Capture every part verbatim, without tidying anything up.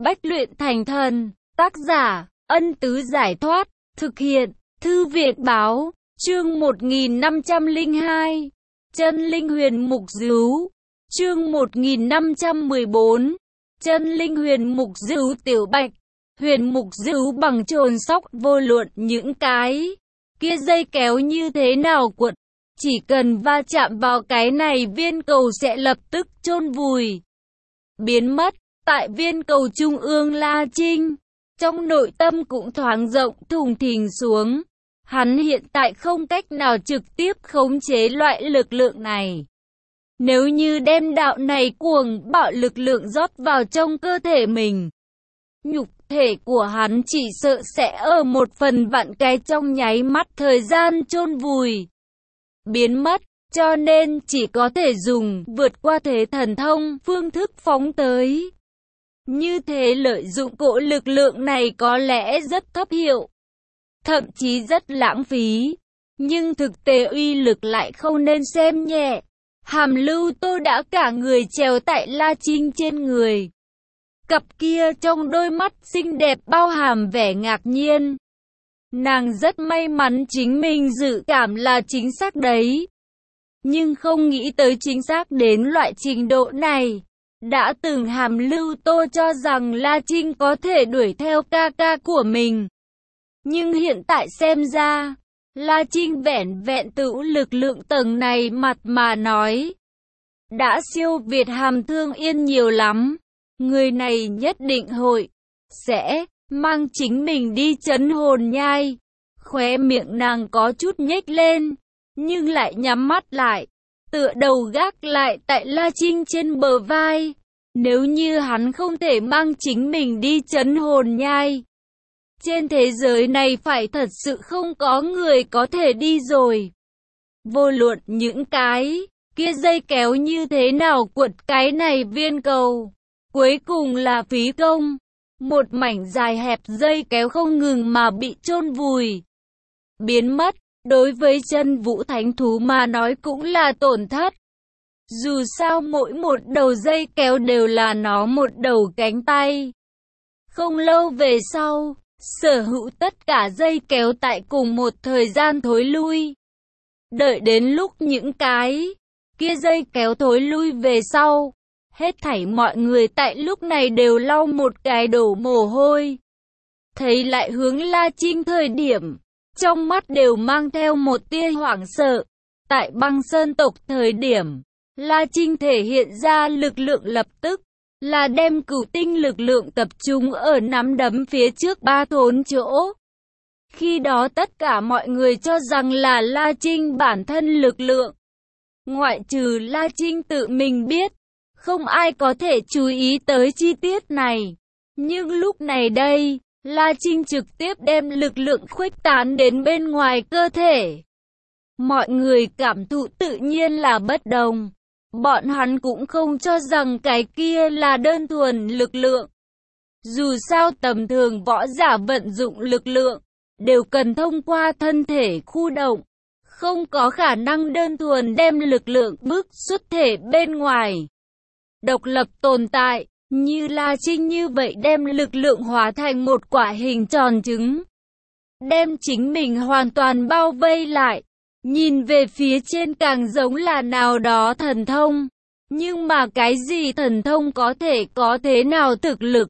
Bách luyện thành thần. Tác giả, Ân Tứ Giải Thoát. Thực hiện, Thư Việt Báo. Chương một nghìn năm trăm lẻ hai. Chân linh huyền mục dứu. Chương một nghìn năm trăm mười bốn. Chân linh huyền mục dứu. Tiểu Bạch. Huyền mục dứu bằng chồn sóc, vô luận những cái kia dây kéo như thế nào cuộn, chỉ cần va chạm vào cái này viên cầu sẽ lập tức chôn vùi, biến mất. Tại viên cầu trung ương, La Trinh trong nội tâm cũng thoáng rộng thùng thình xuống. Hắn hiện tại không cách nào trực tiếp khống chế loại lực lượng này. Nếu như đem đạo này cuồng bạo lực lượng rót vào trong cơ thể mình, nhục thể của hắn chỉ sợ sẽ ở một phần vạn cái trong nháy mắt thời gian chôn vùi, biến mất. Cho nên chỉ có thể dùng vượt qua thế thần thông phương thức phóng tới. Như thế lợi dụng cỗ lực lượng này có lẽ rất thấp hiệu, thậm chí rất lãng phí, nhưng thực tế uy lực lại không nên xem nhẹ. Hàm Lưu Tô đã cả người trèo tại La Trinh trên người. Cặp kia trong đôi mắt xinh đẹp bao hàm vẻ ngạc nhiên. Nàng rất may mắn chính mình dự cảm là chính xác đấy, nhưng không nghĩ tới chính xác đến loại trình độ này. Đã từng Hàm Lưu Tô cho rằng La Trinh có thể đuổi theo ca ca của mình, nhưng hiện tại xem ra, La Trinh vẻn vẹn tự lực lượng tầng này mặt mà nói, đã siêu việt Hàm Thương Yên nhiều lắm. Người này nhất định hội sẽ mang chính mình đi trấn hồn nhai. Khóe miệng nàng có chút nhếch lên, nhưng lại nhắm mắt lại, tựa đầu gác lại tại La Trinh trên bờ vai. Nếu như hắn không thể mang chính mình đi trấn hồn nhai, trên thế giới này phải thật sự không có người có thể đi rồi. Vô luận những cái kia dây kéo như thế nào cuộn cái này viên cầu, cuối cùng là phí công. Một mảnh dài hẹp dây kéo không ngừng mà bị chôn vùi, biến mất. Đối với chân vũ thánh thú mà nói cũng là tổn thất. Dù sao mỗi một đầu dây kéo đều là nó một đầu cánh tay. Không lâu về sau, sở hữu tất cả dây kéo tại cùng một thời gian thối lui. Đợi đến lúc những cái kia dây kéo thối lui về sau, hết thảy mọi người tại lúc này đều lau một cái đổ mồ hôi. Thấy lại hướng La Trinh thời điểm, trong mắt đều mang theo một tia hoảng sợ. Tại Băng Sơn tộc thời điểm, La Trinh thể hiện ra lực lượng lập tức là đem cửu tinh lực lượng tập trung ở nắm đấm phía trước ba thốn chỗ. Khi đó tất cả mọi người cho rằng là La Trinh bản thân lực lượng. Ngoại trừ La Trinh tự mình biết, không ai có thể chú ý tới chi tiết này. Nhưng lúc này đây, La Trinh trực tiếp đem lực lượng khuếch tán đến bên ngoài cơ thể. Mọi người cảm thụ tự nhiên là bất đồng. Bọn hắn cũng không cho rằng cái kia là đơn thuần lực lượng. Dù sao tầm thường võ giả vận dụng lực lượng, đều cần thông qua thân thể khu động. Không có khả năng đơn thuần đem lực lượng bước xuất thể bên ngoài. Độc lập tồn tại, như La Trinh như vậy đem lực lượng hóa thành một quả hình tròn trứng. Đem chính mình hoàn toàn bao vây lại. Nhìn về phía trên càng giống là nào đó thần thông. Nhưng mà cái gì thần thông có thể có thế nào thực lực?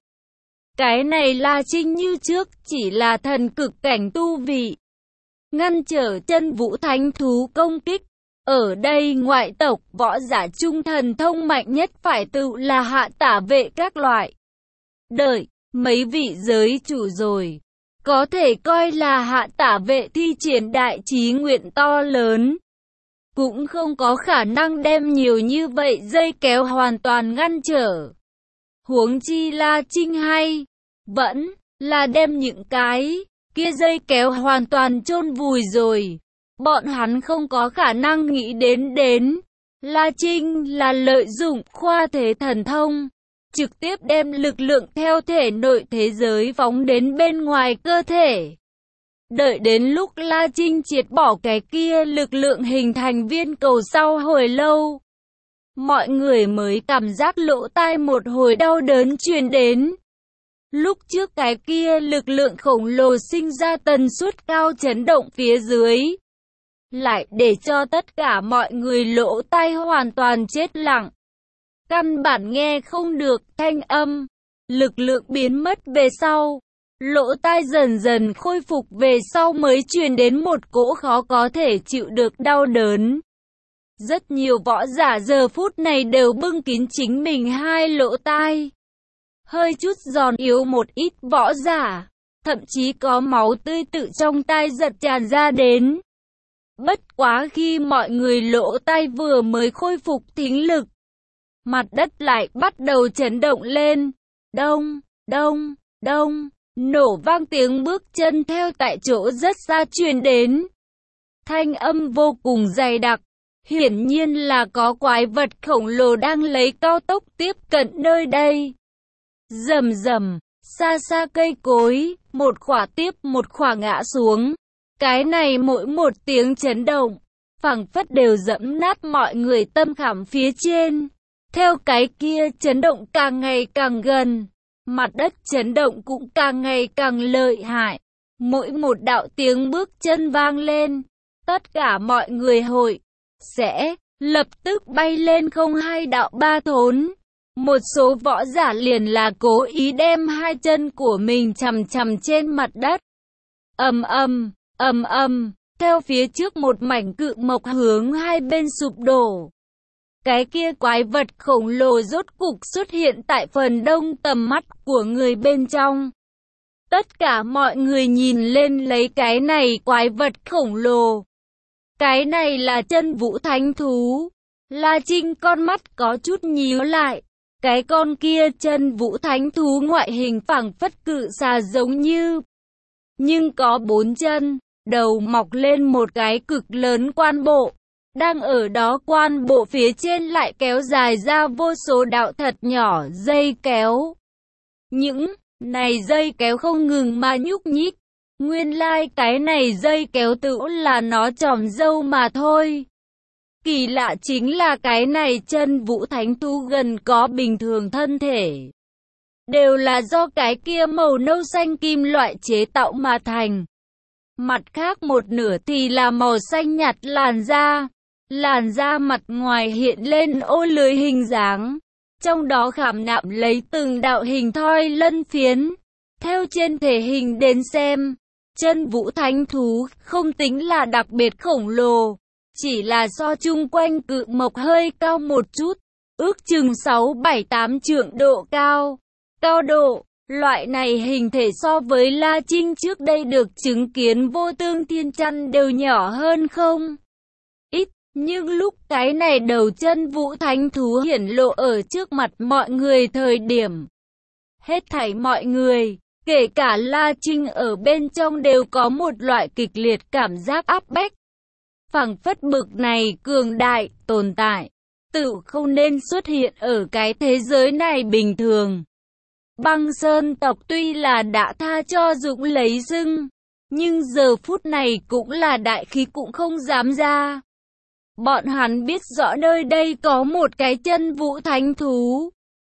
Cái này La Trinh như trước chỉ là thần cực cảnh tu vị. Ngăn trở chân vũ thánh thú công kích. Ở đây ngoại tộc võ giả trung thần thông mạnh nhất phải tự là hạ tả vệ các loại. Đợi, mấy vị giới chủ rồi. Có thể coi là hạ tả vệ thi triển đại chí nguyện to lớn. Cũng không có khả năng đem nhiều như vậy dây kéo hoàn toàn ngăn trở. Huống chi La Trinh hay vẫn là đem những cái kia dây kéo hoàn toàn chôn vùi rồi. Bọn hắn không có khả năng nghĩ đến đến. La Trinh là lợi dụng khoa thế thần thông, trực tiếp đem lực lượng theo thể nội thế giới phóng đến bên ngoài cơ thể. Đợi đến lúc La Trinh triệt bỏ cái kia lực lượng hình thành viên cầu sau hồi lâu, mọi người mới cảm giác lỗ tai một hồi đau đớn truyền đến. Lúc trước cái kia lực lượng khổng lồ sinh ra tần suất cao chấn động phía dưới, lại để cho tất cả mọi người lỗ tai hoàn toàn chết lặng. Căn bản nghe không được thanh âm, lực lượng biến mất về sau. Lỗ tai dần dần khôi phục về sau mới truyền đến một cỗ khó có thể chịu được đau đớn. Rất nhiều võ giả giờ phút này đều bưng kín chính mình hai lỗ tai. Hơi chút giòn yếu một ít võ giả, thậm chí có máu tươi tự trong tai giật tràn ra đến. Bất quá khi mọi người lỗ tai vừa mới khôi phục thính lực, mặt đất lại bắt đầu chấn động lên. Đông, đông, đông, nổ vang tiếng bước chân theo tại chỗ rất xa truyền đến. Thanh âm vô cùng dày đặc, hiển nhiên là có quái vật khổng lồ đang lấy cao tốc tiếp cận nơi đây. Rầm rầm, xa xa cây cối, một khỏa tiếp một khỏa ngã xuống. Cái này mỗi một tiếng chấn động, phảng phất đều dẫm nát mọi người tâm khảm phía trên. Theo cái kia chấn động càng ngày càng gần, mặt đất chấn động cũng càng ngày càng lợi hại. Mỗi một đạo tiếng bước chân vang lên, tất cả mọi người hội sẽ lập tức bay lên không hai đạo ba thốn. Một số võ giả liền là cố ý đem hai chân của mình chầm chầm trên mặt đất. Ầm ầm, ầm ầm, theo phía trước một mảnh cự mộc hướng hai bên sụp đổ. Cái kia quái vật khổng lồ rốt cục xuất hiện tại phần đông tầm mắt của người bên trong. Tất cả mọi người nhìn lên lấy cái này quái vật khổng lồ. Cái này là chân vũ thánh thú. La Trinh con mắt có chút nhíu lại. Cái con kia chân vũ thánh thú ngoại hình phảng phất cự xà giống như, nhưng có bốn chân, đầu mọc lên một cái cực lớn quan bộ. Đang ở đó quan bộ phía trên lại kéo dài ra vô số đạo thật nhỏ dây kéo. Những này dây kéo không ngừng mà nhúc nhích. Nguyên lai like cái này dây kéo tự là nó tròm dâu mà thôi. Kỳ lạ chính là cái này chân vũ thánh thú gần có bình thường thân thể. Đều là do cái kia màu nâu xanh kim loại chế tạo mà thành. Mặt khác một nửa thì là màu xanh nhạt làn da. Làn da mặt ngoài hiện lên ô lưới hình dáng. Trong đó khảm nạm lấy từng đạo hình thoi lân phiến. Theo trên thể hình đến xem, chân vũ thánh thú không tính là đặc biệt khổng lồ. Chỉ là so chung quanh cự mộc hơi cao một chút, ước chừng sáu bảy tám trượng độ cao. Cao độ, loại này hình thể so với La Trinh trước đây được chứng kiến vô tương thiên chăn đều nhỏ hơn không ít. Nhưng lúc cái này đầu chân vũ thánh thú hiển lộ ở trước mặt mọi người thời điểm, hết thảy mọi người, kể cả La Trinh ở bên trong đều có một loại kịch liệt cảm giác áp bách. Phảng phất bực này cường đại, tồn tại, tự không nên xuất hiện ở cái thế giới này bình thường. Băng Sơn tộc tuy là đã tha cho Dũng lấy dưng, nhưng giờ phút này cũng là đại khí cũng không dám ra. Bọn hắn biết rõ nơi đây có một cái chân vũ thánh thú.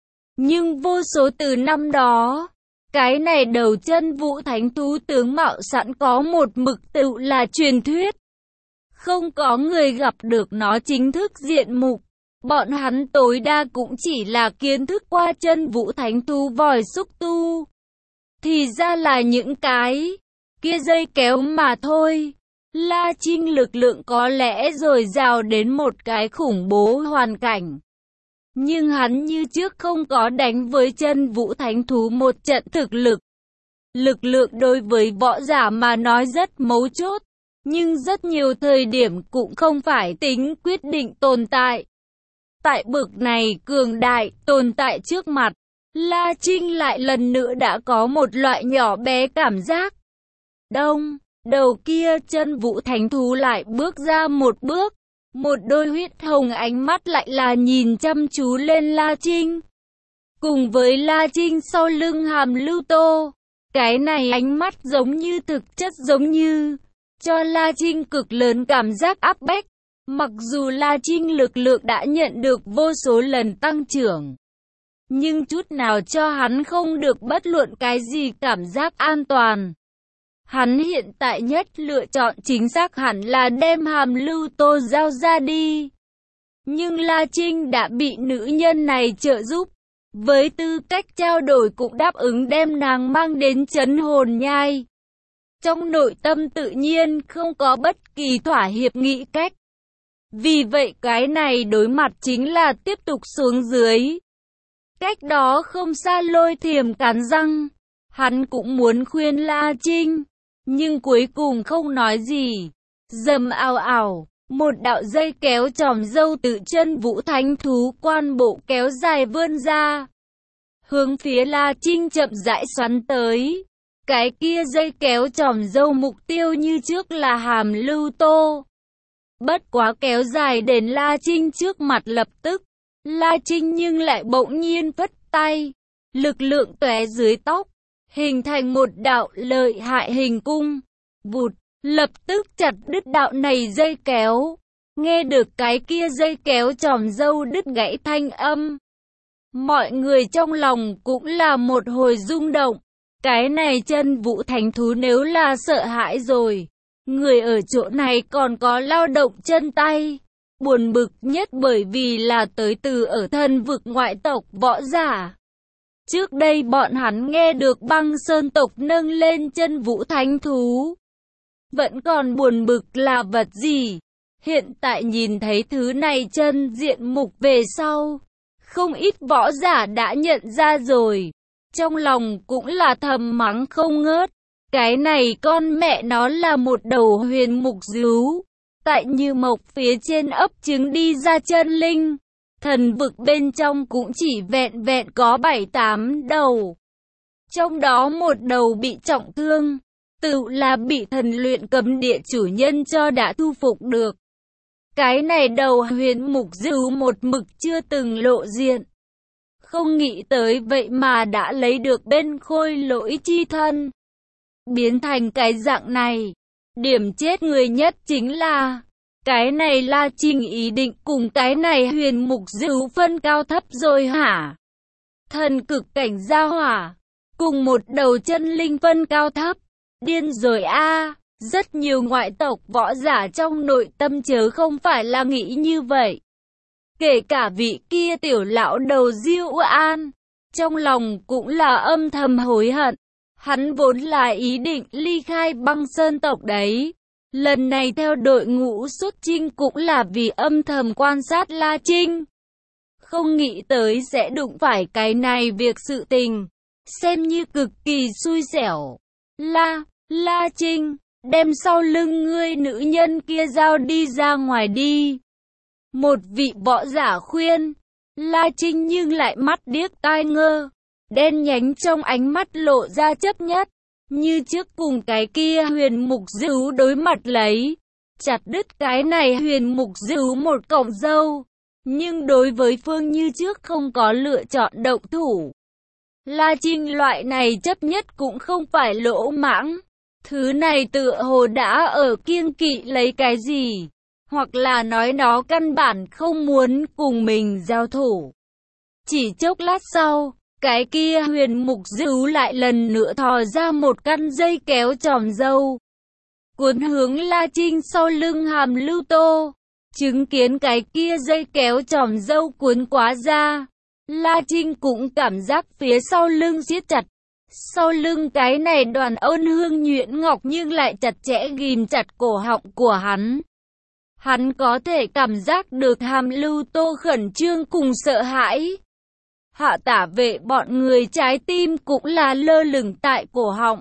Nhưng vô số từ năm đó, cái này đầu chân vũ thánh thú tướng mạo sẵn có một mực tự là truyền thuyết. Không có người gặp được nó chính thức diện mục. Bọn hắn tối đa cũng chỉ là kiến thức qua chân vũ thánh thú vòi xúc tu. Thì ra là những cái kia dây kéo mà thôi. La Trinh lực lượng có lẽ dồi dào đến một cái khủng bố hoàn cảnh. Nhưng hắn như trước không có đánh với chân vũ thánh thú một trận thực lực. Lực lượng đối với võ giả mà nói rất mấu chốt. Nhưng rất nhiều thời điểm cũng không phải tính quyết định tồn tại. Tại bực này cường đại tồn tại trước mặt, La Trinh lại lần nữa đã có một loại nhỏ bé cảm giác. Đông, đầu kia chân vũ thánh thú lại bước ra một bước. Một đôi huyết hồng ánh mắt lại là nhìn chăm chú lên La Trinh. Cùng với La Trinh sau lưng hàm lưu tô. Cái này ánh mắt giống như thực chất giống như cho La Trinh cực lớn cảm giác áp bách. Mặc dù La Trinh lực lượng đã nhận được vô số lần tăng trưởng, nhưng chút nào cho hắn không được bất luận cái gì cảm giác an toàn. Hắn hiện tại nhất lựa chọn chính xác hẳn là đem Hàm Lưu Tô giao ra đi. Nhưng La Trinh đã bị nữ nhân này trợ giúp, với tư cách trao đổi cũng đáp ứng đem nàng mang đến trấn Hồn Nhai. Trong nội tâm tự nhiên không có bất kỳ thỏa hiệp nghĩ cách. Vì vậy cái này đối mặt chính là tiếp tục xuống dưới. Cách đó không xa Lôi Thiềm cắn răng. Hắn cũng muốn khuyên La Trinh, nhưng cuối cùng không nói gì. Dầm ào ào, một đạo dây kéo tròm râu từ chân Vũ Thánh Thú Quan bộ kéo dài vươn ra, hướng phía La Trinh chậm rãi xoắn tới. Cái kia dây kéo tròm râu mục tiêu như trước là Hàm Lưu Tô. Bất quá kéo dài đến La Trinh trước mặt lập tức. La Trinh nhưng lại bỗng nhiên phất tay, lực lượng tóe dưới tóc, hình thành một đạo lợi hại hình cung. Vụt, lập tức chặt đứt đạo này dây kéo. Nghe được cái kia dây kéo tròm râu đứt gãy thanh âm, mọi người trong lòng cũng là một hồi rung động. Cái này chân Vũ Thánh Thú nếu là sợ hãi rồi, người ở chỗ này còn có lao động chân tay. Buồn bực nhất bởi vì là tới từ ở thân vực ngoại tộc võ giả. Trước đây bọn hắn nghe được Băng Sơn tộc nâng lên chân Vũ Thánh Thú, vẫn còn buồn bực là vật gì. Hiện tại nhìn thấy thứ này chân diện mục về sau, không ít võ giả đã nhận ra rồi. Trong lòng cũng là thầm mắng không ngớt. Cái này con mẹ nó là một đầu huyền mục dứu. Tại Như Mộc phía trên ấp trứng đi ra chân linh. Thần vực bên trong cũng chỉ vẹn vẹn có bảy tám đầu. Trong đó một đầu bị trọng thương, tự là bị thần luyện cấm địa chủ nhân cho đã thu phục được. Cái này đầu huyền mục dứu một mực chưa từng lộ diện. Không nghĩ tới vậy mà đã lấy được bên Khôi Lỗi chi thân. Biến thành cái dạng này. Điểm chết người nhất chính là cái này La Trinh ý định cùng cái này huyền mục dứu phân cao thấp rồi hả? Thần cực cảnh gia hỏa, cùng một đầu chân linh phân cao thấp, điên rồi a. À. Rất nhiều ngoại tộc võ giả trong nội tâm chớ không phải là nghĩ như vậy. Kể cả vị kia tiểu lão đầu Diêu An, trong lòng cũng là âm thầm hối hận. Hắn vốn là ý định ly khai Băng Sơn tộc đấy. Lần này theo đội ngũ xuất chinh cũng là vì âm thầm quan sát La Trinh. Không nghĩ tới sẽ đụng phải cái này việc sự tình. Xem như cực kỳ xui xẻo. La, La Trinh, đem sau lưng ngươi nữ nhân kia giao đi ra ngoài đi. Một vị võ giả khuyên. La Trinh nhưng lại mắt điếc tai ngơ. Đen nhánh trong ánh mắt lộ ra chấp nhất. Như trước cùng cái kia huyền mục dứu đối mặt lấy. Chặt đứt cái này huyền mục dứu một cọng râu. Nhưng đối với phương như trước không có lựa chọn động thủ. La Trinh loại này chấp nhất cũng không phải lỗ mãng. Thứ này tựa hồ đã ở kiêng kỵ lấy cái gì. Hoặc là nói nó căn bản không muốn cùng mình giao thủ. Chỉ chốc lát sau, cái kia huyền mục dứu lại lần nữa thò ra một căn dây kéo tròm râu. Cuốn hướng La Trinh sau lưng Hàm Lưu Tô. Chứng kiến cái kia dây kéo tròm râu cuốn quá ra. La Trinh cũng cảm giác phía sau lưng siết chặt. Sau lưng cái này đoàn ôn hương nhuyễn ngọc nhưng lại chặt chẽ ghim chặt cổ họng của hắn. Hắn có thể cảm giác được Hàm Lưu Tô khẩn trương cùng sợ hãi. Hạ tả vệ bọn người trái tim cũng là lơ lửng tại cổ họng.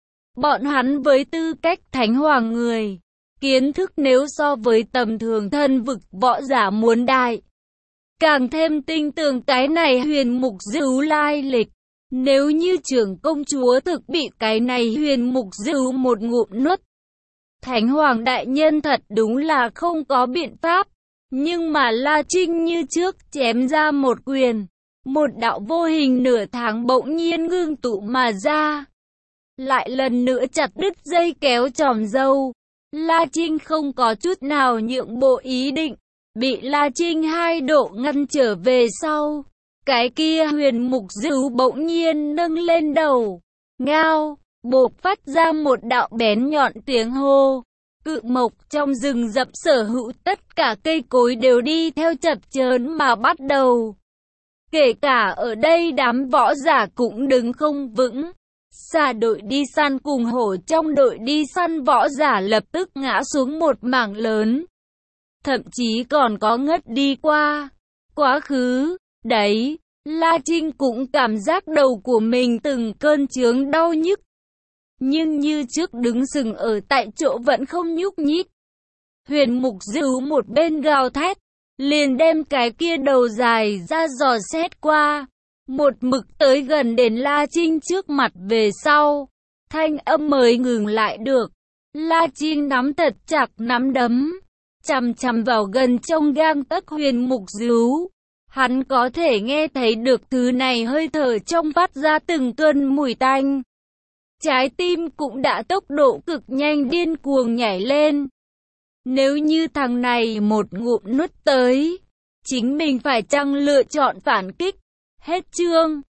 Bọn hắn với tư cách thánh hoàng người, kiến thức nếu so với tầm thường thân vực võ giả muốn đại. Càng thêm tinh tường cái này huyền mục dứu lai lịch. Nếu như trưởng công chúa thực bị cái này huyền mục dứu một ngụm nuốt. Thánh hoàng đại nhân thật đúng là không có biện pháp. Nhưng mà La Trinh như trước chém ra một quyền. Một đạo vô hình nửa tháng bỗng nhiên ngưng tụ mà ra. Lại lần nữa chặt đứt dây kéo tròm râu. La Trinh không có chút nào nhượng bộ ý định. Bị La Trinh hai độ ngăn trở về sau. Cái kia Huyền Mục Dứu bỗng nhiên nâng lên đầu, ngao, bộc phát ra một đạo bén nhọn tiếng hô. Cự mộc trong rừng rậm sở hữu tất cả cây cối đều đi theo chập chờn mà bắt đầu. Kể cả ở đây đám võ giả cũng đứng không vững. Xà đội đi săn cùng hổ trong đội đi săn võ giả lập tức ngã xuống một mảng lớn. Thậm chí còn có ngất đi qua. Quá khứ, đấy, La Trinh cũng cảm giác đầu của mình từng cơn chướng đau nhức. Nhưng như trước đứng sừng ở tại chỗ vẫn không nhúc nhích. Huyền Mục Dứu một bên gào thét, liền đem cái kia đầu dài ra dò xét qua. Một mực tới gần đến La Trinh trước mặt về sau. Thanh âm mới ngừng lại được. La Trinh nắm thật chặt nắm đấm, chằm chằm vào gần trong gang tấc Huyền Mục Dứu. Hắn có thể nghe thấy được thứ này hơi thở trong phát ra từng cơn mùi tanh. Trái tim cũng đã tốc độ cực nhanh điên cuồng nhảy lên. Nếu như thằng này một ngụm nuốt tới, chính mình phải chăng lựa chọn phản kích? Hết chương.